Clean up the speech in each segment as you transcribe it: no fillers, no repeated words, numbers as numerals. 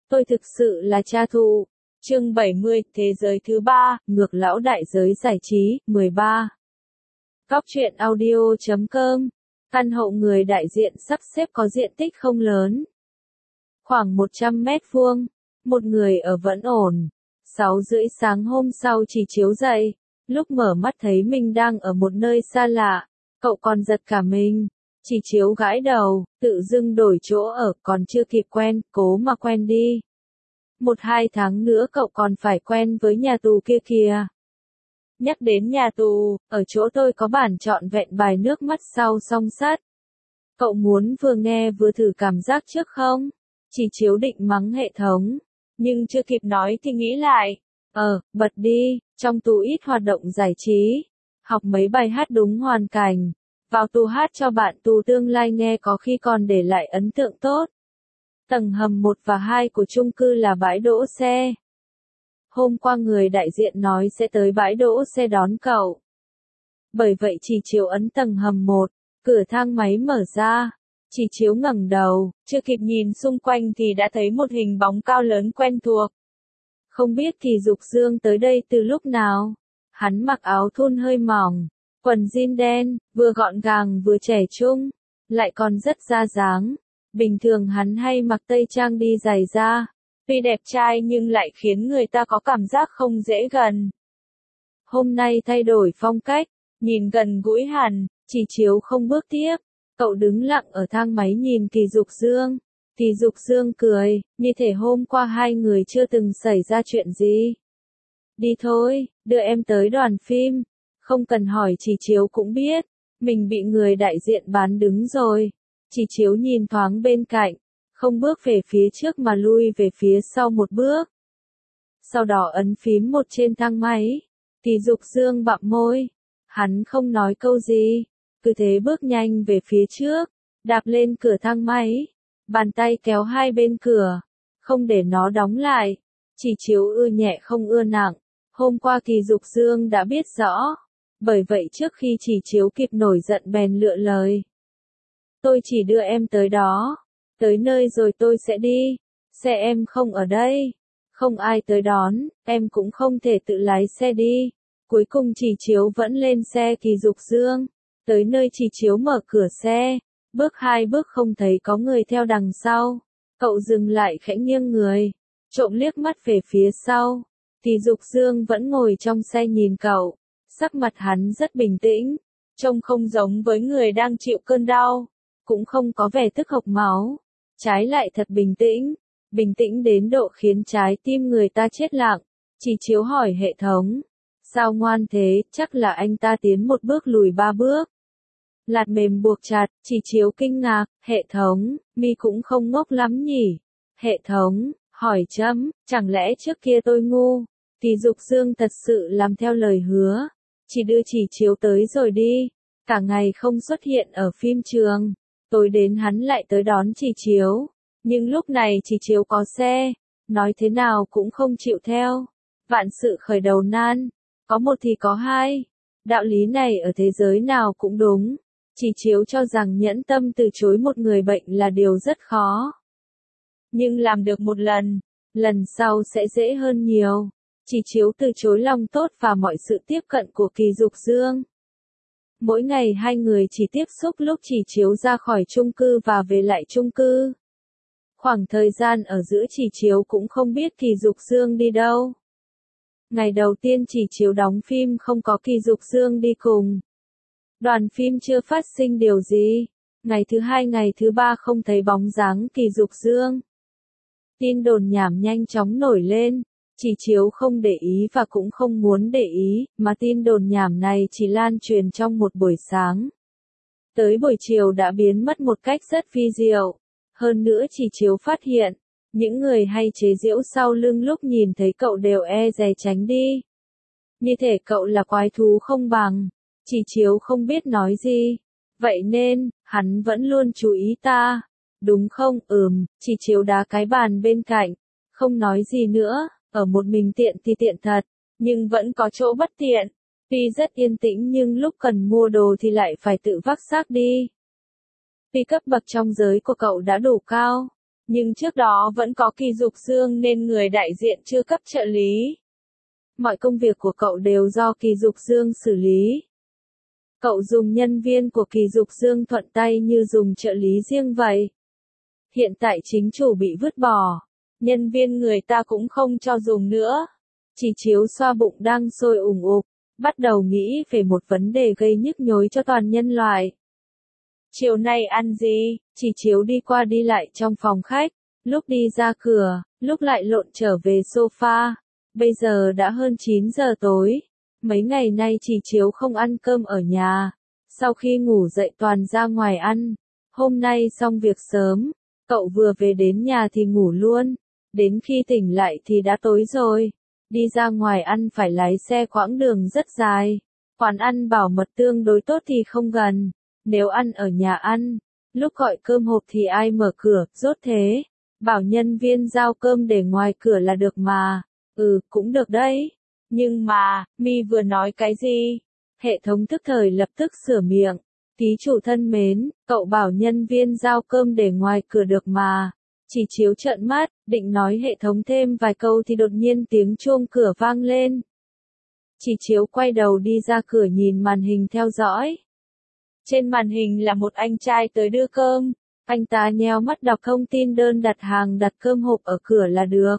Tôi thực sự là cha thù. Chương 70, Thế giới thứ ba, ngược lão đại giới giải trí, 13. Góc truyện audio.com. Căn hộ người đại diện sắp xếp có diện tích không lớn. Khoảng 100 mét vuông. Một người ở vẫn ổn. 6:30 sáng hôm sau chỉ chiếu dậy. Lúc mở mắt thấy mình đang ở một nơi xa lạ. Cậu còn giật cả mình. Chỉ chiếu gãi đầu, tự dưng đổi chỗ ở còn chưa kịp quen, cố mà quen đi. 1-2 tháng nữa cậu còn phải quen với nhà tù kia kìa. Nhắc đến nhà tù, ở chỗ tôi có bản trọn vẹn bài nước mắt sau song sắt. Cậu muốn vừa nghe vừa thử cảm giác trước không? Chỉ chiếu định mắng hệ thống. Nhưng chưa kịp nói thì nghĩ lại. Bật đi, trong tù ít hoạt động giải trí. Học mấy bài hát đúng hoàn cảnh. Vào tù hát cho bạn tù tương lai nghe có khi còn để lại ấn tượng tốt. Tầng hầm 1 và 2 của chung cư là bãi đỗ xe. Hôm qua người đại diện nói sẽ tới bãi đỗ xe đón cậu. Bởi vậy chỉ chiếu ấn tầng hầm 1, cửa thang máy mở ra. Chỉ chiếu ngẩng đầu, chưa kịp nhìn xung quanh thì đã thấy một hình bóng cao lớn quen thuộc. Không biết thì Dục Dương tới đây từ lúc nào. Hắn mặc áo thun hơi mỏng, quần jean đen, vừa gọn gàng vừa trẻ trung, lại còn rất ra dáng. Bình thường hắn hay mặc tây trang đi giày da, tuy đẹp trai nhưng lại khiến người ta có cảm giác không dễ gần. Hôm nay thay đổi phong cách, nhìn gần gũi hẳn, chỉ chiếu không bước tiếp. Cậu đứng lặng ở thang máy nhìn Kỳ Dục Dương. Kỳ Dục Dương cười, như thể hôm qua hai người chưa từng xảy ra chuyện gì. Đi thôi, đưa em tới đoàn phim. Không cần hỏi chỉ chiếu cũng biết, mình bị người đại diện bán đứng rồi. Chỉ chiếu nhìn thoáng bên cạnh, không bước về phía trước mà lui về phía sau một bước. Sau đó ấn phím 1 trên thang máy. Kỳ Dục Dương bặm môi. Hắn không nói câu gì, cứ thế bước nhanh về phía trước, đạp lên cửa thang máy. Bàn tay kéo hai bên cửa, không để nó đóng lại. Chỉ chiếu ưa nhẹ không ưa nặng. Hôm qua Kỳ Dục Dương đã biết rõ. Bởi vậy trước khi chỉ chiếu kịp nổi giận bèn lựa lời. Tôi chỉ đưa em tới đó. Tới nơi rồi tôi sẽ đi. Xe em không ở đây. Không ai tới đón, em cũng không thể tự lái xe đi. Cuối cùng chỉ chiếu vẫn lên xe Kỳ Dục Dương. Tới nơi chỉ chiếu mở cửa xe. Bước 2 bước không thấy có người theo đằng sau. Cậu dừng lại khẽ nghiêng người. Trộm liếc mắt về phía sau. Kỳ Dục Dương vẫn ngồi trong xe nhìn cậu. Sắc mặt hắn rất bình tĩnh. Trông không giống với người đang chịu cơn đau. Cũng không có vẻ tức hộc máu. Trái lại thật bình tĩnh. Bình tĩnh đến độ khiến trái tim người ta chết lặng. Chỉ chiếu hỏi hệ thống. Sao ngoan thế, chắc là anh ta tiến một bước lùi 3 bước. Lạt mềm buộc chặt, chỉ chiếu kinh ngạc, hệ thống, mi cũng không ngốc lắm nhỉ. Hệ thống, hỏi chấm, chẳng lẽ trước kia tôi ngu. Kỳ Dục Dương thật sự làm theo lời hứa. Chỉ đưa chỉ chiếu tới rồi đi. Cả ngày không xuất hiện ở phim trường. Tối đến hắn lại tới đón chỉ chiếu. Nhưng lúc này chỉ chiếu có xe. Nói thế nào cũng không chịu theo. Vạn sự khởi đầu nan. Có một thì có hai. Đạo lý này ở thế giới nào cũng đúng. Chỉ chiếu cho rằng nhẫn tâm từ chối một người bệnh là điều rất khó. Nhưng làm được một lần. Lần sau sẽ dễ hơn nhiều. Chỉ chiếu từ chối lòng tốt và mọi sự tiếp cận của Kỳ Dục Dương. Mỗi ngày hai người chỉ tiếp xúc lúc chỉ chiếu ra khỏi chung cư và về lại chung cư. Khoảng thời gian ở giữa chỉ chiếu cũng không biết Kỳ Dục Dương đi đâu. Ngày đầu tiên chỉ chiếu đóng phim không có Kỳ Dục Dương đi cùng. Đoàn phim chưa phát sinh điều gì. Ngày thứ 2 ngày thứ 3 không thấy bóng dáng Kỳ Dục Dương. Tin đồn nhảm nhanh chóng nổi lên. Chỉ chiếu không để ý và cũng không muốn để ý, mà tin đồn nhảm này chỉ lan truyền trong một buổi sáng. Tới buổi chiều đã biến mất một cách rất vi diệu. Hơn nữa chỉ chiếu phát hiện, những người hay chế giễu sau lưng lúc nhìn thấy cậu đều e dè tránh đi. Như thể cậu là quái thú không bằng. Chỉ chiếu không biết nói gì. Vậy nên, hắn vẫn luôn chú ý ta. Đúng không? Chỉ chiếu đá cái bàn bên cạnh. Không nói gì nữa. Ở một mình tiện thì tiện thật, nhưng vẫn có chỗ bất tiện. Tuy rất yên tĩnh nhưng lúc cần mua đồ thì lại phải tự vác xác đi. Vì cấp bậc trong giới của cậu đã đủ cao, Nhưng trước đó vẫn có Kỳ Dục Dương nên người đại diện chưa cấp trợ lý. Mọi công việc của cậu đều do Kỳ Dục Dương xử lý. Cậu dùng nhân viên của Kỳ Dục Dương thuận tay như dùng trợ lý riêng vậy. Hiện tại chính chủ bị vứt bỏ, nhân viên người ta cũng không cho dùng nữa. Chỉ Chiếu xoa bụng đang sôi ủng ục, bắt đầu nghĩ về một vấn đề gây nhức nhối cho toàn nhân loại. Chiều nay ăn gì? Chỉ Chiếu đi qua đi lại trong phòng khách, lúc đi ra cửa, lúc lại lộn trở về sofa. Bây giờ đã hơn 9 giờ tối. Mấy ngày nay Chỉ Chiếu không ăn cơm ở nhà. Sau khi ngủ dậy toàn ra ngoài ăn. Hôm nay xong việc sớm, cậu vừa về đến nhà thì ngủ luôn. Đến khi tỉnh lại thì đã tối rồi. Đi ra ngoài ăn phải lái xe quãng đường rất dài. Quán ăn bảo mật tương đối tốt thì không gần. Nếu ăn ở nhà ăn, lúc gọi cơm hộp thì ai mở cửa, rốt thế. Bảo nhân viên giao cơm để ngoài cửa là được mà. Cũng được đấy. Nhưng mà, Mi vừa nói cái gì? Hệ thống tức thời lập tức sửa miệng. Ký chủ thân mến, cậu bảo nhân viên giao cơm để ngoài cửa được mà. Chỉ Chiếu trợn mắt, định nói hệ thống thêm vài câu thì đột nhiên tiếng chuông cửa vang lên. Chỉ Chiếu quay đầu đi ra cửa nhìn màn hình theo dõi. Trên màn hình là một anh trai tới đưa cơm. Anh ta nheo mắt đọc thông tin đơn đặt hàng đặt cơm hộp ở cửa là được.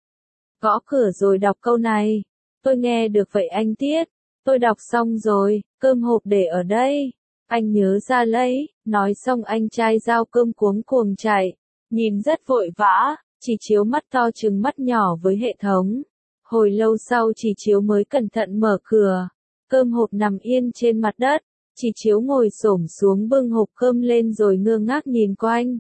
Gõ cửa rồi đọc câu này. Tôi nghe được vậy anh Tiết. Tôi đọc xong rồi, cơm hộp để ở đây. Anh nhớ ra lấy, nói xong anh trai giao cơm cuống cuồng chạy. Nhìn rất vội vã, Chỉ Chiếu mắt to trừng mắt nhỏ với hệ thống. Hồi lâu sau Chỉ Chiếu mới cẩn thận mở cửa. Cơm hộp nằm yên trên mặt đất. Chỉ Chiếu ngồi xổm xuống bưng hộp cơm lên rồi ngơ ngác nhìn quanh.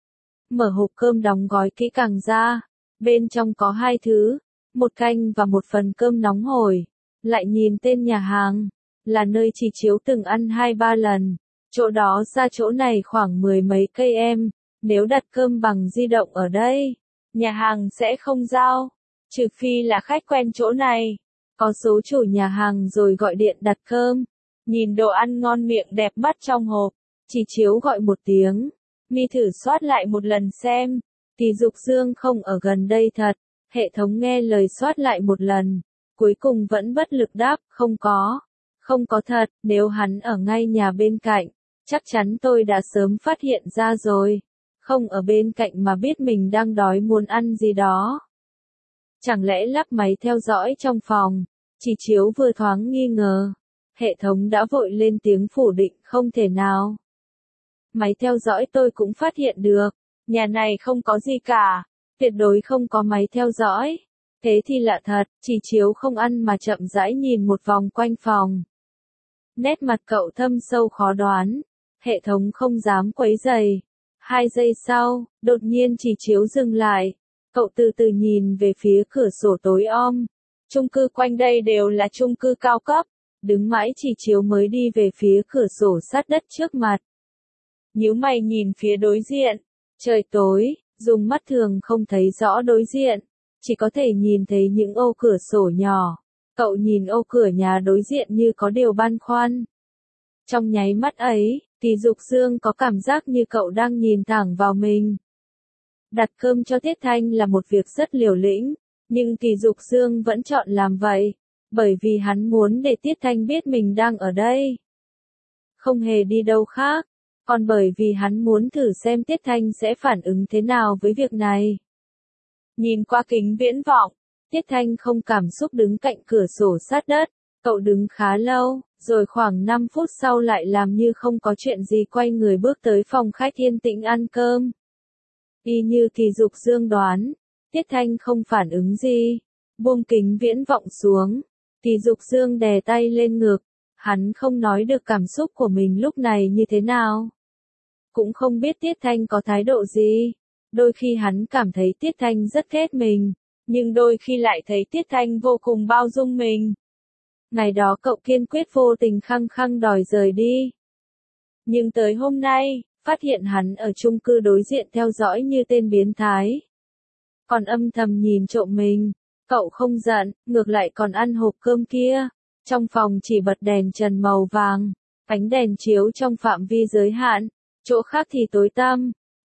Mở hộp cơm đóng gói kỹ càng ra. Bên trong có hai thứ, một canh và một phần cơm nóng hổi. Lại nhìn tên nhà hàng, là nơi Chỉ Chiếu từng ăn 2-3 lần. Chỗ đó ra chỗ này khoảng 10 mấy cây em. Nếu đặt cơm bằng di động ở đây, nhà hàng sẽ không giao. Trừ phi là khách quen chỗ này. Có số chủ nhà hàng rồi gọi điện đặt cơm. Nhìn đồ ăn ngon miệng đẹp mắt trong hộp. Chỉ Chiếu gọi một tiếng. Mi thử soát lại một lần xem. Kỳ Dục Dương không ở gần đây thật. Hệ thống nghe lời soát lại một lần. Cuối cùng vẫn bất lực đáp, không có. Không có thật, nếu hắn ở ngay nhà bên cạnh. Chắc chắn tôi đã sớm phát hiện ra rồi. Không ở bên cạnh mà biết mình đang đói muốn ăn gì đó. Chẳng lẽ lắp máy theo dõi trong phòng? Chỉ Chiếu vừa thoáng nghi ngờ. Hệ thống đã vội lên tiếng phủ định không thể nào. Máy theo dõi tôi cũng phát hiện được. Nhà này không có gì cả. Tuyệt đối không có máy theo dõi. Thế thì lạ thật, Chỉ Chiếu không ăn mà chậm rãi nhìn một vòng quanh phòng. Nét mặt cậu thâm sâu khó đoán. Hệ thống không dám quấy rầy. 2 giây sau, đột nhiên Chỉ Chiếu dừng lại. Cậu từ từ nhìn về phía cửa sổ tối om. Chung cư quanh đây đều là chung cư cao cấp. Đứng mãi Chỉ Chiếu mới đi về phía cửa sổ sát đất trước mặt. Nhíu mày nhìn phía đối diện. Trời tối, dùng mắt thường không thấy rõ đối diện. Chỉ có thể nhìn thấy những ô cửa sổ nhỏ. Cậu nhìn ô cửa nhà đối diện như có điều băn khoăn. Trong nháy mắt ấy, Kỳ Dục Dương có cảm giác như cậu đang nhìn thẳng vào mình. Đặt cơm cho Tiết Thanh là một việc rất liều lĩnh, nhưng Kỳ Dục Dương vẫn chọn làm vậy, bởi vì hắn muốn để Tiết Thanh biết mình đang ở đây. Không hề đi đâu khác, còn bởi vì hắn muốn thử xem Tiết Thanh sẽ phản ứng thế nào với việc này. Nhìn qua kính viễn vọng, Tiết Thanh không cảm xúc đứng cạnh cửa sổ sát đất, cậu đứng khá lâu, rồi khoảng 5 phút sau lại làm như không có chuyện gì quay người bước tới phòng khách yên tĩnh ăn cơm. Y như Kỳ Dục Dương đoán, Tiết Thanh không phản ứng gì, buông kính viễn vọng xuống. Kỳ Dục Dương đè tay lên ngực, hắn không nói được cảm xúc của mình lúc này như thế nào. Cũng không biết Tiết Thanh có thái độ gì. Đôi khi hắn cảm thấy Tiết Thanh rất ghét mình, nhưng đôi khi lại thấy Tiết Thanh vô cùng bao dung mình. Ngày đó cậu kiên quyết vô tình khăng khăng đòi rời đi. Nhưng tới hôm nay, phát hiện hắn ở chung cư đối diện theo dõi như tên biến thái. Còn âm thầm nhìn trộm mình, cậu không giận, ngược lại còn ăn hộp cơm kia. Trong phòng chỉ bật đèn trần màu vàng, ánh đèn chiếu trong phạm vi giới hạn, chỗ khác thì tối tăm.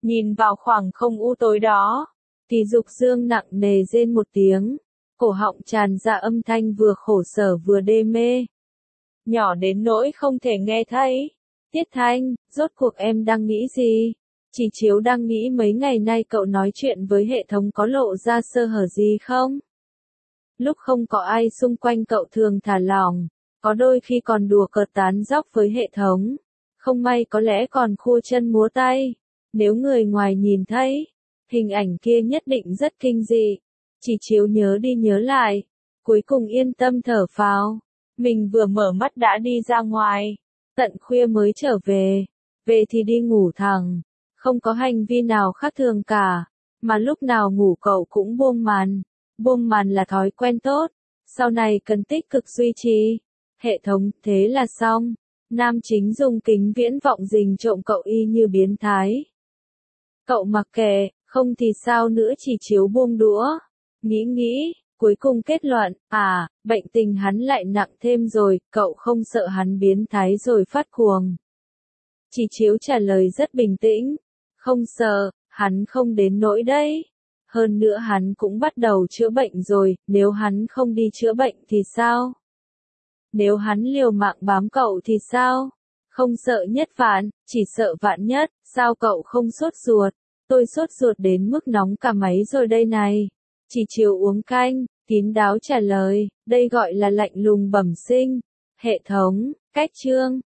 Nhìn vào khoảng không u tối đó, thì Dục Dương nặng nề rên một tiếng, cổ họng tràn ra âm thanh vừa khổ sở vừa đê mê. Nhỏ đến nỗi không thể nghe thấy. Tiết Thanh, rốt cuộc em đang nghĩ gì? Chỉ Chiếu đang nghĩ mấy ngày nay cậu nói chuyện với hệ thống có lộ ra sơ hở gì không? Lúc không có ai xung quanh cậu thường thả lỏng, có đôi khi còn đùa cợt tán dóc với hệ thống. Không may có lẽ còn khua chân múa tay. Nếu người ngoài nhìn thấy, hình ảnh kia nhất định rất kinh dị. Chỉ Chiếu nhớ đi nhớ lại, cuối cùng yên tâm thở phào. Mình vừa mở mắt đã đi ra ngoài, tận khuya mới trở về. Về thì đi ngủ thẳng, không có hành vi nào khác thường cả, mà lúc nào ngủ cậu cũng buông màn. Buông màn là thói quen tốt, sau này cần tích cực duy trì. Hệ thống, thế là xong. Nam chính dùng kính viễn vọng rình trộm cậu y như biến thái. Cậu mặc kệ, không thì sao nữa, Chỉ Chiếu buông đũa. Nghĩ, cuối cùng kết luận, bệnh tình hắn lại nặng thêm rồi, cậu không sợ hắn biến thái rồi phát cuồng. Chỉ Chiếu trả lời rất bình tĩnh, không sợ, hắn không đến nỗi đấy. Hơn nữa hắn cũng bắt đầu chữa bệnh rồi, nếu hắn không đi chữa bệnh thì sao? Nếu hắn liều mạng bám cậu thì sao? Không sợ nhất vạn, chỉ sợ vạn nhất, sao cậu không sốt ruột? Tôi sốt ruột đến mức nóng cả máy rồi đây này. Chỉ Chiếu uống canh, kín đáo trả lời, đây gọi là lạnh lùng bẩm sinh. Hệ thống, cách chương.